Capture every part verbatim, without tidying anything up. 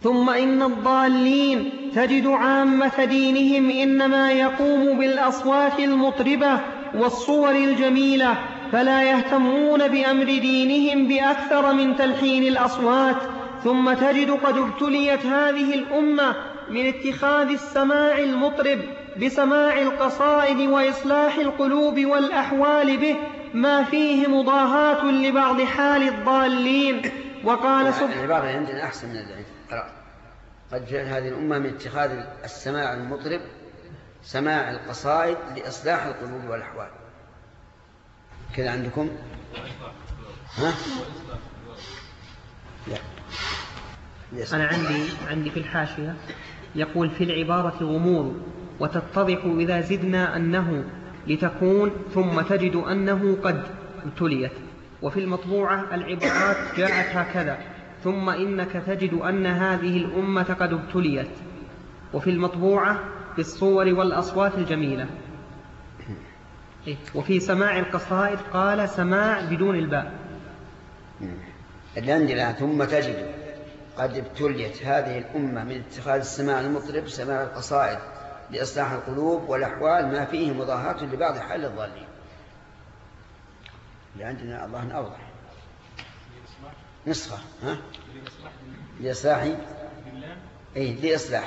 ثم إن الضالين تجد عامة دينهم إنما يقوم بالأصوات المطربة والصور الجميلة، فلا يهتمون بأمر دينهم بأكثر من تلحين الأصوات. ثم تجد قد ابتليت هذه الأمة من اتخاذ السماع المطرب بسماع القصائد وإصلاح القلوب والأحوال به ما فيه مضاهاة لبعض حال الضالين. وقال سبحانه: العبارة عندنا أحسن من العلم. قد جاءت هذه الأمة من اتخاذ السماع المطرب سماع القصائد لإصلاح القلوب والأحوال. كذا عندكم؟ ها؟ لا. أنا عندي عندي في الحاشية يقول: في العبارة غموض وتتضح إذا زدنا أنه لتكون، ثم تجد أنه قد ابتليت. وفي المطبوعة العبارات جاءت هكذا: ثم إنك تجد أن هذه الأمة قد ابتليت. وفي المطبوعة بالصور والأصوات الجميلة. وفي سماع القصائد قال سماع بدون الباء. اللي عندنا ثم تجد قد ابتليت هذه الأمة من اتخاذ السماع المطرب سماع القصائد لإصلاح القلوب والأحوال ما فيه مضاهاة لبعض حال الضالين. اللي عندنا الله أوضح نسخة. ها؟ لإصلاح أي لإصلاح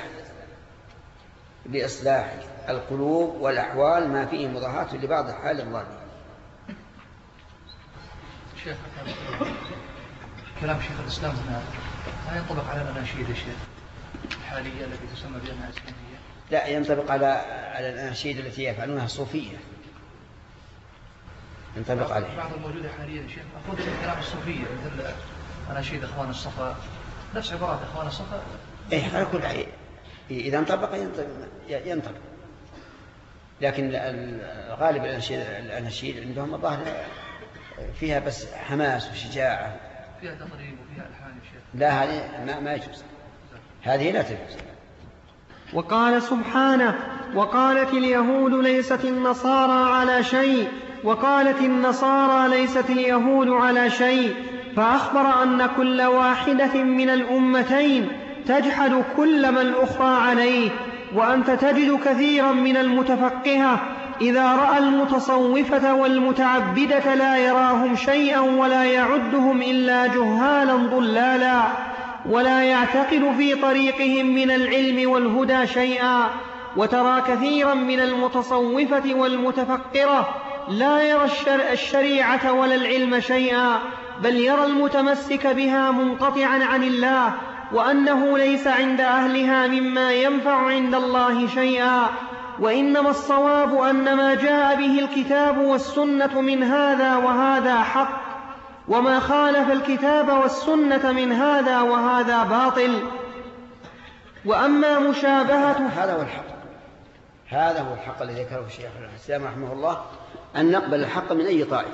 لإصلاح القلوب والأحوال ما فيه مضاهاة لبعض حال الضالين. شيخ كلام شيخ الإسلام هنا لا ينطبق على الأناشيد الشيخ الحالية التي تسمى بأنها إسلامية؟ لا، ينطبق على على الأناشيد التي يفعلونها صوفية، ينطبق عليه. بعض الموجودة حاليا يا شيخ أخذ من كلام الصوفية مثل أناشيد إخوان الصفا، نفس عبارات إخوان الصفا. إيه، على كل حال إذا انطبق ينطبق, ينطبق. لكن غالب الأناشيد عندهم الظاهر فيها بس حماس وشجاعة، فيها تطريب وفيها ألحان يا شيخ. لا، هذه ما, ما يجوز، هذه لا تجوز. وقال سبحانه: وقالت اليهود ليست النصارى على شيء وقالت النصارى ليست اليهود على شيء، فأخبر أن كل واحدة من الأمتين تجحد كل ما الأخرى عليه. وأنت تجد كثيرا من المتفقهة إذا رأى المتصوفة والمتعبدة لا يراهم شيئا ولا يعدهم إلا جهالا ضلالا، ولا يعتقد في طريقهم من العلم والهدى شيئا. وترى كثيرا من المتصوفة والمتفقرة لا يرى الشريعة ولا العلم شيئا، بل يرى المتمسك بها منقطعا عن الله، وأنه ليس عند أهلها مما ينفع عند الله شيئا. وإنما الصواب أن ما جاء به الكتاب والسنة من هذا وهذا حق، وما خالف الكتاب والسنة من هذا وهذا باطل. وأما مشابهة هذا هو الحق، هذا هو الحق الذي ذكره الشيخ الإسلام رحمه الله، أن نقبل الحق من أي طائفة،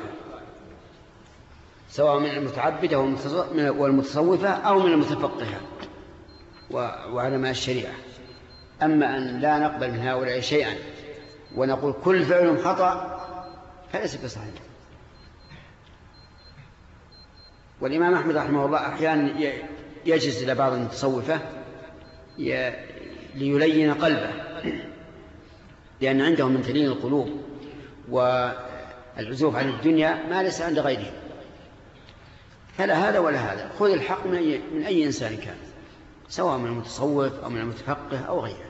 سواء من المتعبدة والمتصوفة أو من المتفقهة وعلماء الشريعة. أما أن لا نقبل من هؤلاء شيئا ونقول كل فعل خطأ فليس بصحيح. والإمام أحمد رحمه الله أحيانا يجلس إلى بعض المتصوفة ليلين قلبه، لأن عندهم من تلين القلوب والعزوف عن الدنيا ما ليس عند غيرهم. فلا هذا ولا هذا، خذ الحق من أي, من أي إنسان كان، سواء من المتصوف أو من المتفقه أو غيره.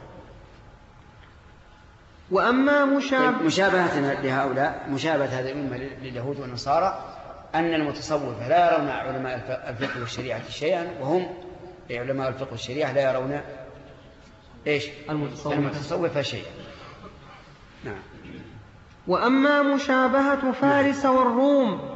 وأما مشابه مشابهتنا لهؤلاء، مشابهة هذه الأمة لليهود والنصارى، أن المتصوفة لا يرون علماء الفقه والشريعة شيئا، وهم علماء الفقه والشريعة لا يرون إيش؟ المتصوفة شيئا. نعم. وأما مشابهة فارس نعم. والروم.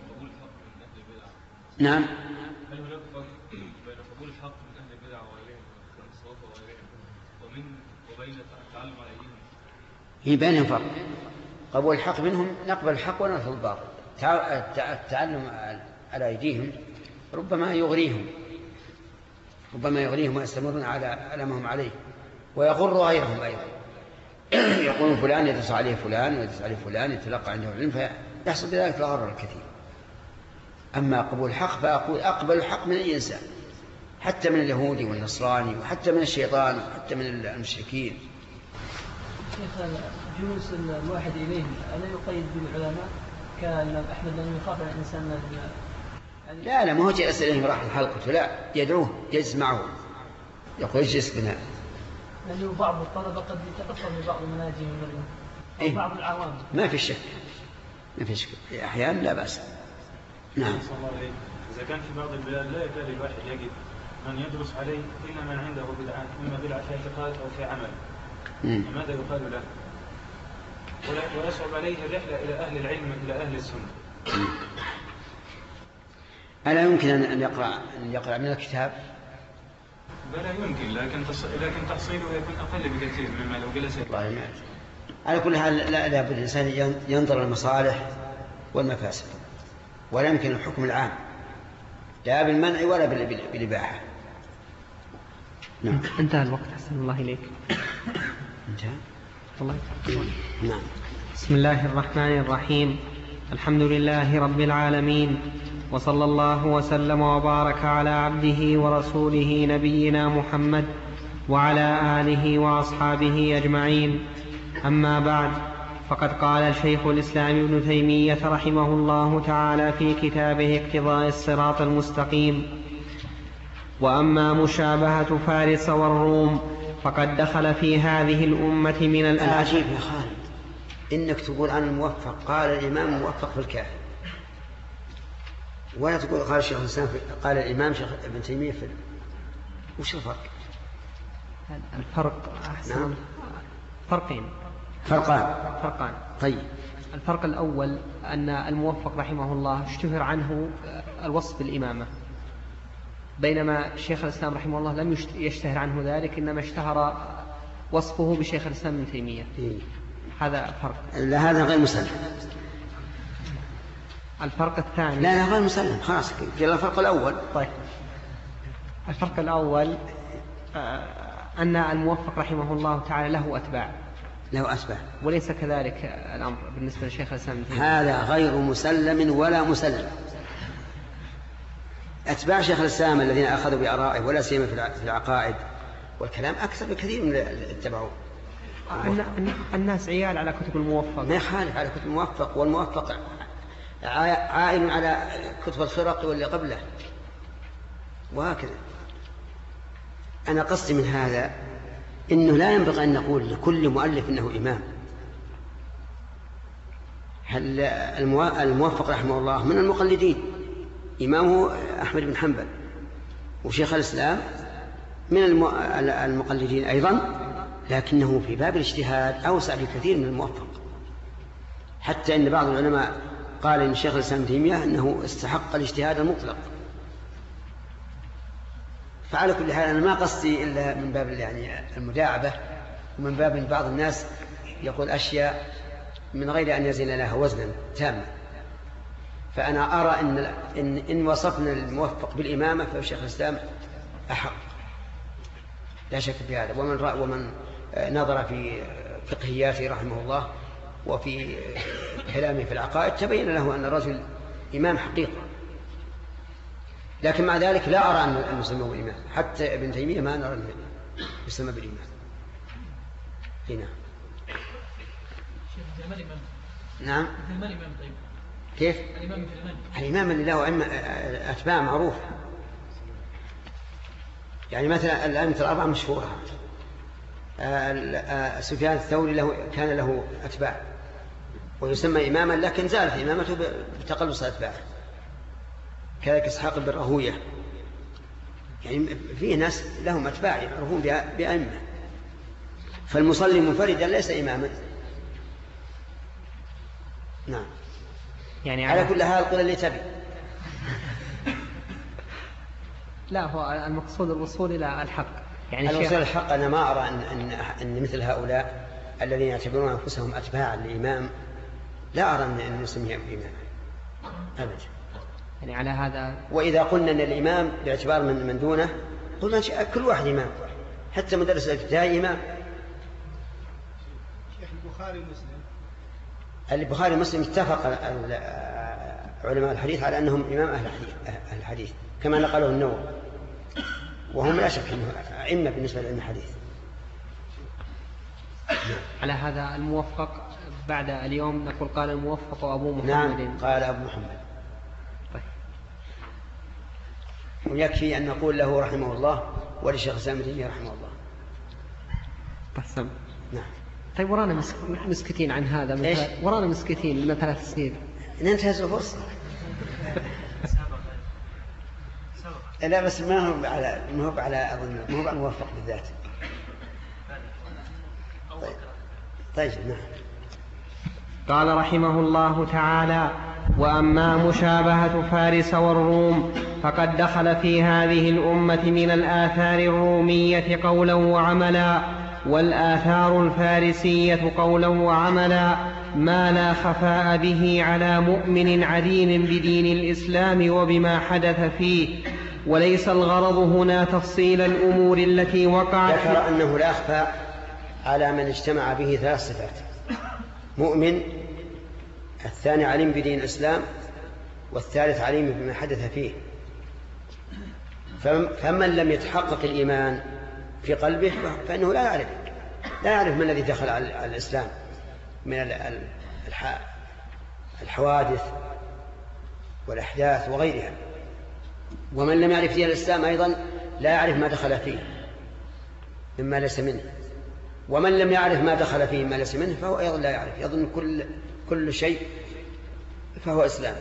نعم. هل هناك فرق بين قبول الحق من أهل البدع وغيرهم والتصوف وغيرهم ومن وبين التعلم على أيديهم؟ هي بينهم فرق. قبول الحق منهم نقبل الحق ونرفض الباطل. التعلم على أيديهم ربما يغريهم ربما يغريهم ويستمرون على ما هم عليه، ويغر غيرهم أيضا. يقولون فلان يدرس عليه فلان ويدرس عليه فلان يتلقى عنده العلم، فيحصل بذلك الغرر الكثير. أما قبول الحق فأقول أقبل الحق من أي إنسان، حتى من اليهودي والنصراني وحتى من الشيطان وحتى من المشركين. شيخ جلوس الواحد إليه ألا يقيد بالعلماء كالإمام أحمد لأنه يخاف على الإنسان يعني لا لا ما هو جلس إليه راح الحلقة، لا يدعوه يجلس معه يقول اجلس بنا. لأنه بعض الطلبة قد يتأثر ببعض مناهجهم من إيه؟ بعض العوام. ما في شك ما في شك أحيانا لا بأس. نعم. إذا كان في بعض البلاد لا يكاد الواحد يجد من يدرس عليه إلا من عنده بدعة، إما بدعة في اعتقاد أو في عمل، فماذا يقال له؟ ويصعب عليه الرحلة إلى أهل العلم إلى أهل السنة. ألا يمكن أن يقرأ أن يقرأ من الكتاب؟ بلا يمكن، لكن لكن تحصيله يكون أقل بكثير مما لو جلس. الله يمات. على كل حال لا لابد الإنسان ينظر المصالح والمفاسد، ولا يمكن الحكم العام لا بالمنع ولا بالإباحة. نعم. انتهى الوقت. أحسن الله إليك. انتهى. الله يكرمك. نعم. بسم الله الرحمن الرحيم. الحمد لله رب العالمين، وصلى الله وسلم وبارك على عبده ورسوله نبينا محمد وعلى آله وأصحابه أجمعين. أما بعد، فقد قال شيخ الإسلام ابن تيمية رحمه الله تعالى في كتابه اقتضاء الصراط المستقيم: وأما مشابهة فارس والروم فقد دخل في هذه الأمة من الآيات. العجيب يا خالد إنك تقول عن الموفق قال الإمام موفق في الكافي، ولا تقول قال الشيخ الإسلام قال الإمام شيخ ابن تيمية في. وش الفرق؟ الفرق أحسن. نعم. فرقين. فرقان. فرقان. طيب. الفرق الأول أن الموفق رحمه الله اشتهر عنه الوصف بالإمامة، بينما شيخ الإسلام رحمه الله لم يشتهر عنه ذلك، إنما اشتهر وصفه بشيخ الإسلام ابن تيمية. إيه؟ هذا فرق. لا هذا غير مسلم. الفرق الثاني. لا لا غير مسلم خلاص. في الفرق الأول. طيب. الفرق الأول أن الموفق رحمه الله تعالى له أتباع. له أتباع. وليس كذلك الأمر بالنسبة لشيخ الإسلام ابن تيمية. هذا غير مسلم ولا مسلم. أتباع شيخ الإسلام الذين أخذوا بآرائه ولا سيما في العقائد والكلام أكثر بكثير من اتبعوه. الناس عيال على كتب الموفق. ما يخالف على كتب الموفق، والموفق عائل على كتب الفرق واللي قبله وهكذا. أنا قصدي من هذا إنه لا ينبغي أن نقول لكل مؤلف إنه إمام. هل الموفق رحمه الله من المقلدين، إمامه أحمد بن حنبل، وشيخ الإسلام من المقلدين أيضا، لكنه في باب الاجتهاد أوسع بكثير من الموفق، حتى أن بعض العلماء قال إن شيخ الإسلام ابن تيمية أنه استحق الاجتهاد المطلق. فعلى كل حال أنا ما قصدي إلا من باب يعني المداعبة، ومن باب بعض الناس يقول أشياء من غير أن يزن لها وزنا تاما. فأنا أرى إن, إن, إن وصفنا الموفق بالإمامة فشيخ الإسلام أحق لا شك في هذا. ومن, ومن نظر في فقهياته رحمه الله وفي كلامه في العقائد تبين له أن الرجل إمام حقيقة. لكن مع ذلك لا أرى أن نسميه بالإمام، حتى ابن تيمية ما نرى أن يسمى بالإمام. هنا نعم. كيف؟ الإمام اللي له أتباع معروف، يعني مثلا الأئمة الأربعة مشهورة. سفيان الثوري له كان له أتباع ويسمى إماما، لكن زالت إمامته بتقلص أتباعه. كذلك إسحاق بن راهويه، يعني فيه ناس لهم أتباع يعرفون بأئمة. فالمصلي منفردا ليس إماما. نعم. يعني على كل حال قل اللي تبي. لا، هو المقصود الوصول إلى الحق. يعني الوصول إلى الحق أنا ما أرى أن, أن, أن مثل هؤلاء الذين يعتبرون أنفسهم أتباعا لإمام لا أرى أن نسميهم إماما أبدا. يعني على هذا. وإذا قلنا أن الإمام باعتبار من, من دونه قلنا كل واحد إمام، حتى مدرس الابتدائي إمام. شيخ البخاري ومسلم البخاري ومسلم اتفق علماء الحديث على أنهم إمام أهل الحديث كما نقله النووي. وهم لا شك أنه أئمة بالنسبة لعلم الحديث. على هذا الموفق بعد اليوم نقول قال الموفق أبو محمد. نعم قال أبو محمد. طيب. ويكفي أن نقول له رحمه الله ولشيخ الإسلام ابن تيمية رحمه الله. قسم. نعم. طيب ورانا مسكتين عن هذا من ورانا مسكتين من ثلاث سنين. ننتهز الفرصة. لا بس ما هو على ما هو على أظن ما هو على الموفق بالذات. طيب. طيب نعم. قال رحمه الله تعالى: وأما مشابهة فارس والروم فقد دخل في هذه الأمة من الآثار الرومية قولا وعملا، والآثار الفارسية قولا وعملا ما لا خفاء به على مؤمن عليم بدين الإسلام وبما حدث فيه، وليس الغرض هنا تفصيل الأمور التي وقعت. ذكر أنه لا أخفى على من اجتمع به ثلاث صفات: مؤمن، الثاني عليم بدين الإسلام، والثالث عليم بما حدث فيه. فمن لم يتحقق الإيمان في قلبه فإنه لا يعرف لا يعرف ما الذي دخل على الإسلام من الحوادث والأحداث وغيرها. ومن لم يعرف دين الإسلام أيضا لا يعرف ما دخل فيه مما ليس منه. ومن لم يعرف ما دخل فيه مما ليس منه فهو أيضا لا يعرف، يظن كل كل شيء فهو إسلام.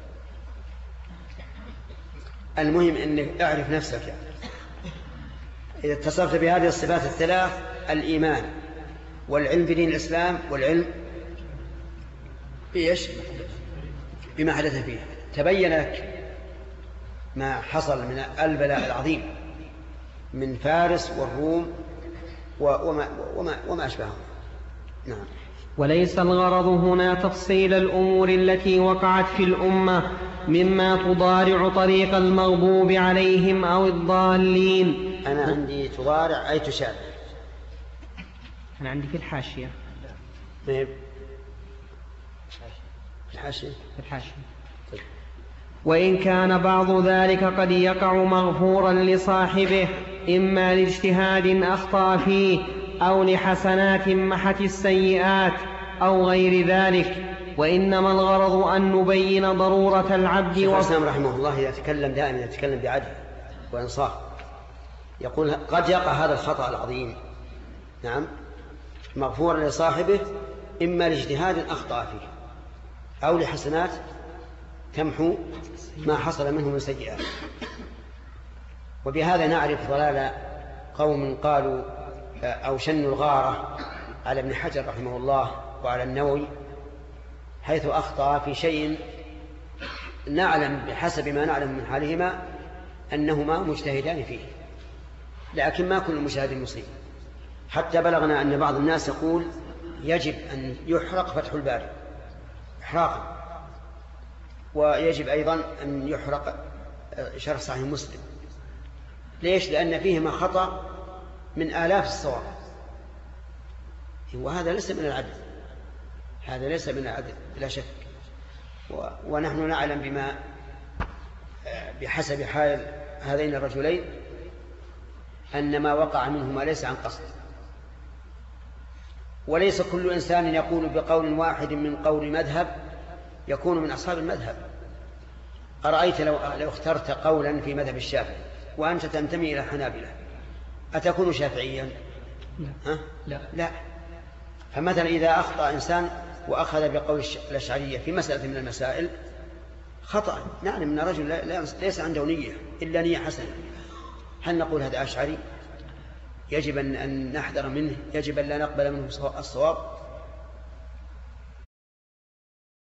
المهم أنك اعرف نفسك يعني. إذا اتصفت بهذه الصفات الثلاث: الإيمان والعلم بدين الإسلام والعلم بإيش؟ بما حدث فيه، تبين لك ما حصل من البلاء العظيم من فارس والروم وما, وما, وما أشبههم. نعم. وليس الغرض هنا تفصيل الأمور التي وقعت في الأمة مما تضارع طريق المغضوب عليهم أو الضالين. أنا عندي تضارع أي تشابه. أنا عندي في الحاشية. طيب. الحاشية. الحاشية. طيب. وإن كان بعض ذلك قد يقع مغفورا لصاحبه إما لاجتهاد أخطأ فيه أو لحسنات محت السيئات أو غير ذلك، وإنما الغرض أن نبين ضرورة العبد. شيخ الإسلام رحمه الله يتكلم دائما يتكلم بعدل وإنصاف، يقول قد يقع هذا الخطأ العظيم نعم مغفورا لصاحبه إما لاجتهاد أخطأ فيه أو لحسنات تمحو ما حصل منه من سيئات. وبهذا نعرف ضلال قوم قالوا أو شنوا الغارة على ابن حجر رحمه الله وعلى النووي، حيث أخطأ في شيء نعلم بحسب ما نعلم من حالهما أنهما مجتهدان فيه، لكن ما كل مجتهد مصيب. حتى بلغنا أن بعض الناس يقول يجب أن يحرق فتح الباري إحراقا، ويجب أيضا أن يحرق شرح صحيح مسلم. ليش؟ لأن فيهما خطأ من آلاف الصواب، وهذا ليس من العدل، هذا ليس من العدل بلا شك. ونحن نعلم بما بحسب حال هذين الرجلين أن ما وقع منهما ليس عن قصد. وليس كل إنسان يقول بقول واحد من قول مذهب يكون من أصحاب المذهب. أرأيت لو, لو اخترت قولا في مذهب الشافعي وأنت تنتمي إلى الحنابلة أتكون شافعيا؟ لا. ها؟ لا. لا. فمثلا إذا أخطأ إنسان وأخذ بقول الأشعرية في مسألة من المسائل خطأ، نعلم أن رجل ليس عنده نية إلا نية حسنة، هل نقول هذا أشعري؟ يجب أن نحذر منه، يجب أن لا نقبل منه الصواب.